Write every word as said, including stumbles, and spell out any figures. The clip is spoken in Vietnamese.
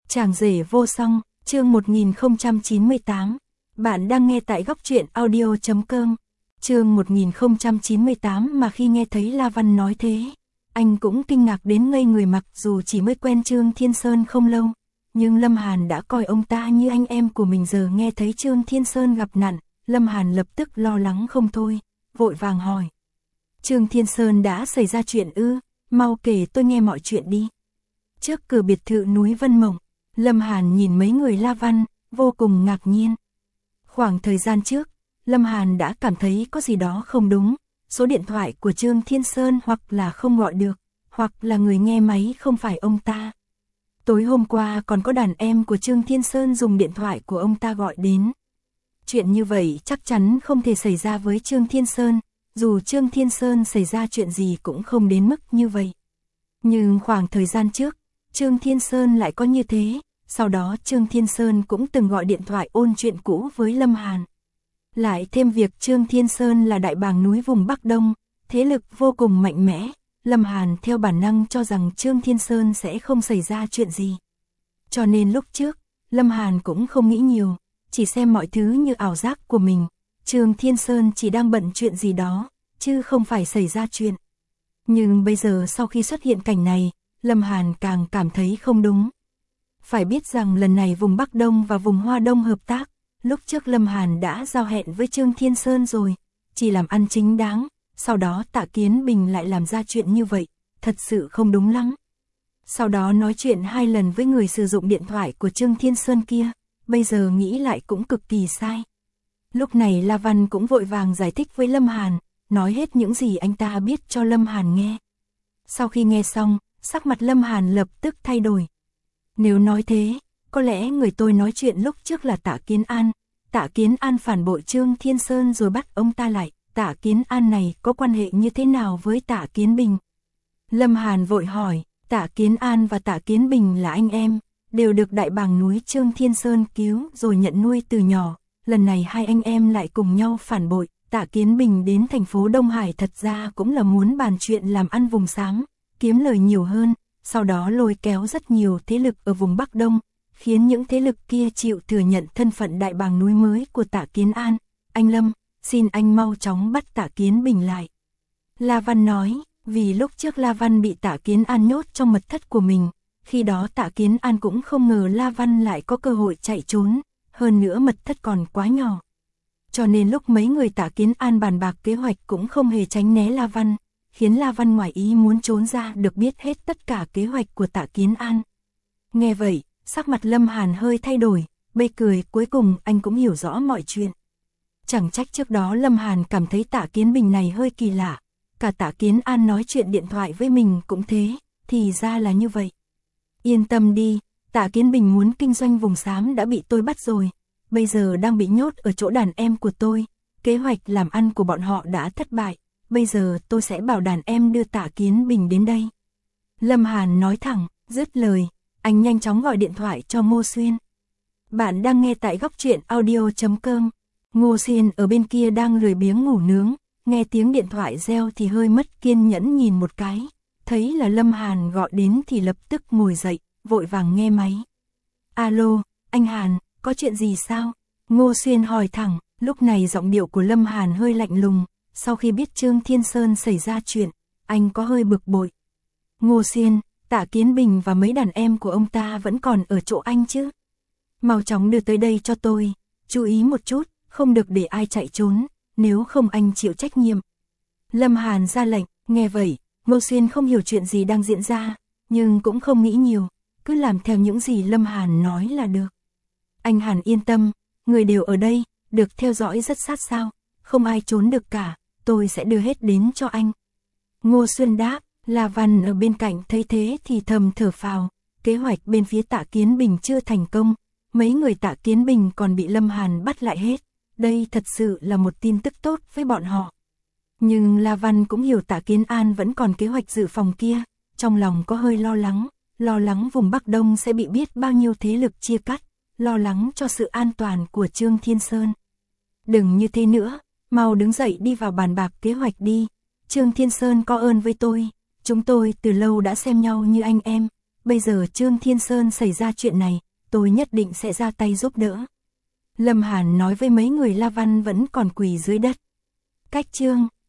Chàng rể vô song, chương một nghìn không trăm chín mươi tám. Bạn đang nghe tại góc truyện audio chấm com. Chương một nghìn không trăm chín mươi tám mà khi nghe thấy La Văn nói thế, anh cũng kinh ngạc đến ngây người, mặc dù chỉ mới quen Trương Thiên Sơn không lâu, nhưng Lâm Hàn đã coi ông ta như anh em của mình. Giờ nghe thấy Trương Thiên Sơn gặp nạn, Lâm Hàn lập tức lo lắng không thôi, vội vàng hỏi. Trương Thiên Sơn đã xảy ra chuyện ư? Mau kể tôi nghe mọi chuyện đi. Trước cửa biệt thự núi Vân Mộng, Lâm Hàn nhìn mấy người La Văn, vô cùng ngạc nhiên. Khoảng thời gian trước, Lâm Hàn đã cảm thấy có gì đó không đúng, số điện thoại của Trương Thiên Sơn hoặc là không gọi được, hoặc là người nghe máy không phải ông ta. Tối hôm qua còn có đàn em của Trương Thiên Sơn dùng điện thoại của ông ta gọi đến. Chuyện như vậy chắc chắn không thể xảy ra với Trương Thiên Sơn, dù Trương Thiên Sơn xảy ra chuyện gì cũng không đến mức như vậy. Nhưng khoảng thời gian trước, Trương Thiên Sơn lại có như thế, sau đó Trương Thiên Sơn cũng từng gọi điện thoại ôn chuyện cũ với Lâm Hàn. Lại thêm việc Trương Thiên Sơn là đại bàng núi vùng Bắc Đông, thế lực vô cùng mạnh mẽ, Lâm Hàn theo bản năng cho rằng Trương Thiên Sơn sẽ không xảy ra chuyện gì. Cho nên lúc trước, Lâm Hàn cũng không nghĩ nhiều, chỉ xem mọi thứ như ảo giác của mình, Trương Thiên Sơn chỉ đang bận chuyện gì đó, chứ không phải xảy ra chuyện. Nhưng bây giờ sau khi xuất hiện cảnh này, Lâm Hàn càng cảm thấy không đúng. Phải biết rằng lần này vùng Bắc Đông và vùng Hoa Đông hợp tác, lúc trước Lâm Hàn đã giao hẹn với Trương Thiên Sơn rồi, chỉ làm ăn chính đáng, sau đó Tạ Kiến Bình lại làm ra chuyện như vậy, thật sự không đúng lắm. Sau đó nói chuyện hai lần với người sử dụng điện thoại của Trương Thiên Sơn kia, bây giờ nghĩ lại cũng cực kỳ sai. Lúc này La Văn cũng vội vàng giải thích với Lâm Hàn, nói hết những gì anh ta biết cho Lâm Hàn nghe. Sau khi nghe xong, sắc mặt Lâm Hàn lập tức thay đổi. Nếu nói thế, có lẽ người tôi nói chuyện lúc trước là Tạ Kiến An. Tạ Kiến An phản bội Trương Thiên Sơn rồi bắt ông ta lại. Tạ Kiến An này có quan hệ như thế nào với Tạ Kiến Bình? Lâm Hàn vội hỏi. Tạ Kiến An và Tạ Kiến Bình là anh em, đều được đại bàng núi Trương Thiên Sơn cứu rồi nhận nuôi từ nhỏ. Lần này hai anh em lại cùng nhau phản bội. Tạ Kiến Bình đến thành phố Đông Hải thật ra cũng là muốn bàn chuyện làm ăn vùng xám, kiếm lời nhiều hơn, sau đó lôi kéo rất nhiều thế lực ở vùng Bắc Đông, khiến những thế lực kia chịu thừa nhận thân phận đại bàng núi mới của Tạ Kiến An. Anh Lâm, xin anh mau chóng bắt Tạ Kiến Bình lại. La Văn nói, vì lúc trước La Văn bị Tạ Kiến An nhốt trong mật thất của mình, khi đó Tạ Kiến An cũng không ngờ La Văn lại có cơ hội chạy trốn, hơn nữa mật thất còn quá nhỏ. Cho nên lúc mấy người Tạ Kiến An bàn bạc kế hoạch cũng không hề tránh né La Văn, khiến La Văn ngoài ý muốn trốn ra được biết hết tất cả kế hoạch của Tạ Kiến An. Nghe vậy, sắc mặt Lâm Hàn hơi thay đổi, bây cười, cuối cùng anh cũng hiểu rõ mọi chuyện. Chẳng trách trước đó Lâm Hàn cảm thấy Tạ Kiến Bình này hơi kỳ lạ, cả Tạ Kiến An nói chuyện điện thoại với mình cũng thế, thì ra là như vậy. Yên tâm đi, Tạ Kiến Bình muốn kinh doanh vùng xám đã bị tôi bắt rồi, bây giờ đang bị nhốt ở chỗ đàn em của tôi, kế hoạch làm ăn của bọn họ đã thất bại, bây giờ tôi sẽ bảo đàn em đưa Tạ Kiến Bình đến đây. Lâm Hàn nói thẳng, dứt lời, anh nhanh chóng gọi điện thoại cho Ngô Xuyên. Bạn đang nghe tại góc truyện audio chấm com. Ngô Xuyên ở bên kia đang lười biếng ngủ nướng, nghe tiếng điện thoại reo thì hơi mất kiên nhẫn nhìn một cái, thấy là Lâm Hàn gọi đến thì lập tức ngồi dậy, vội vàng nghe máy. Alo, anh Hàn, có chuyện gì sao? Ngô Xuyên hỏi thẳng, lúc này giọng điệu của Lâm Hàn hơi lạnh lùng, sau khi biết Trương Thiên Sơn xảy ra chuyện, anh có hơi bực bội. Ngô Xuyên, Tạ Kiến Bình và mấy đàn em của ông ta vẫn còn ở chỗ anh chứ? Mau chóng đưa tới đây cho tôi, chú ý một chút, không được để ai chạy trốn, nếu không anh chịu trách nhiệm. Lâm Hàn ra lệnh, nghe vậy, Ngô Xuyên không hiểu chuyện gì đang diễn ra, nhưng cũng không nghĩ nhiều, cứ làm theo những gì Lâm Hàn nói là được. Anh Hàn yên tâm, người đều ở đây, được theo dõi rất sát sao, không ai trốn được cả, tôi sẽ đưa hết đến cho anh. Ngô Xuyên đáp. La Văn ở bên cạnh thấy thế thì thầm thở phào, kế hoạch bên phía Tạ Kiến Bình chưa thành công, mấy người Tạ Kiến Bình còn bị Lâm Hàn bắt lại hết, đây thật sự là một tin tức tốt với bọn họ. Nhưng La Văn cũng hiểu Tạ Kiến An vẫn còn kế hoạch dự phòng kia, trong lòng có hơi lo lắng, lo lắng vùng Bắc Đông sẽ bị biết bao nhiêu thế lực chia cắt, lo lắng cho sự an toàn của Trương Thiên Sơn. Đừng như thế nữa, mau đứng dậy đi vào bàn bạc kế hoạch đi, Trương Thiên Sơn có ơn với tôi. Chúng tôi từ lâu đã xem nhau như anh em, bây giờ Trương Thiên Sơn xảy ra chuyện này, tôi nhất định sẽ ra tay giúp đỡ. Lâm Hàn nói với mấy người La Văn vẫn còn quỳ dưới đất. Cách Trương